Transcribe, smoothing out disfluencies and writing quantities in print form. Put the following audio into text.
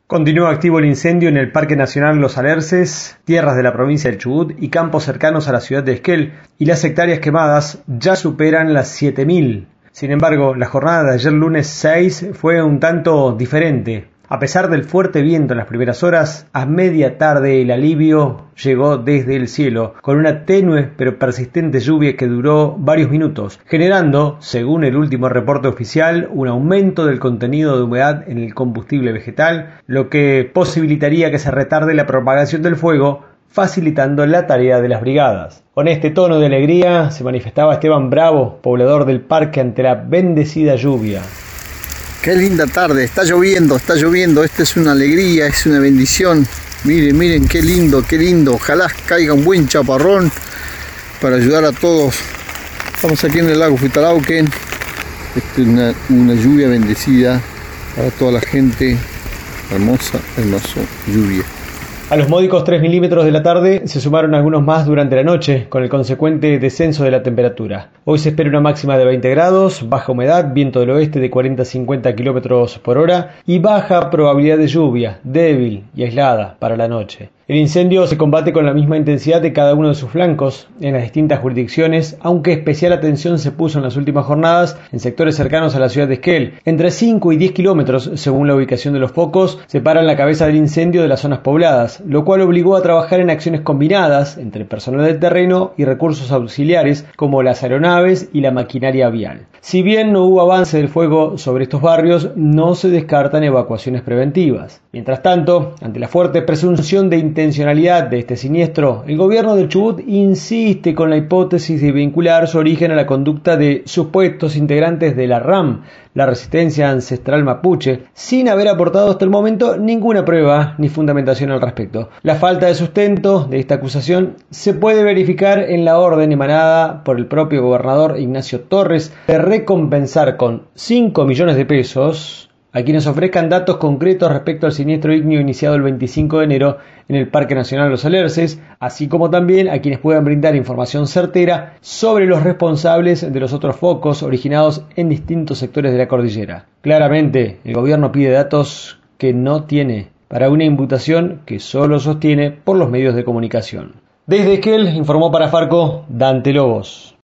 Continúa activo el incendio en el Parque Nacional Los Alerces, tierras de la provincia del Chubut y campos cercanos a la ciudad de Esquel, y las hectáreas quemadas ya superan las 7.000. Sin embargo, la jornada de ayer lunes 6 fue un tanto diferente. A pesar del fuerte viento en las primeras horas, a media tarde el alivio llegó desde el cielo, con una tenue pero persistente lluvia que duró varios minutos, generando, según el último reporte oficial, un aumento del contenido de humedad en el combustible vegetal, lo que posibilitaría que se retarde la propagación del fuego, facilitando la tarea de las brigadas. Con este tono de alegría se manifestaba Esteban Bravo, poblador del parque, ante la bendecida lluvia. Qué linda tarde, está lloviendo, esta es una alegría, es una bendición. Miren, qué lindo, ojalá caiga un buen chaparrón para ayudar a todos. Estamos aquí en el lago Huitalauquen, esta es una lluvia bendecida para toda la gente, hermosa lluvia. A los módicos 3 milímetros de la tarde se sumaron algunos más durante la noche, con el consecuente descenso de la temperatura. Hoy se espera una máxima de 20 grados, baja humedad, viento del oeste de 40 a 50 kilómetros por hora y baja probabilidad de lluvia, débil y aislada para la noche. El incendio se combate con la misma intensidad de cada uno de sus flancos en las distintas jurisdicciones, aunque especial atención se puso en las últimas jornadas en sectores cercanos a la ciudad de Esquel. Entre 5 y 10 kilómetros, según la ubicación de los focos, separan la cabeza del incendio de las zonas pobladas, lo cual obligó a trabajar en acciones combinadas entre personal del terreno y recursos auxiliares como las aeronaves y la maquinaria vial. Si bien no hubo avance del fuego sobre estos barrios, no se descartan evacuaciones preventivas. Mientras tanto, ante la fuerte presunción de intencionalidad de este siniestro, el gobierno del Chubut insiste con la hipótesis de vincular su origen a la conducta de supuestos integrantes de la RAM, la Resistencia Ancestral Mapuche, sin haber aportado hasta el momento ninguna prueba ni fundamentación al respecto. La falta de sustento de esta acusación se puede verificar en la orden emanada por el propio gobernador Ignacio Torres de recompensar con 5 millones de pesos a quienes ofrezcan datos concretos respecto al siniestro ígneo iniciado el 25 de enero en el Parque Nacional Los Alerces, así como también a quienes puedan brindar información certera sobre los responsables de los otros focos originados en distintos sectores de la cordillera. Claramente, el gobierno pide datos que no tiene para una imputación que solo sostiene por los medios de comunicación. Desde Esquel informó para Farco Dante Lobos.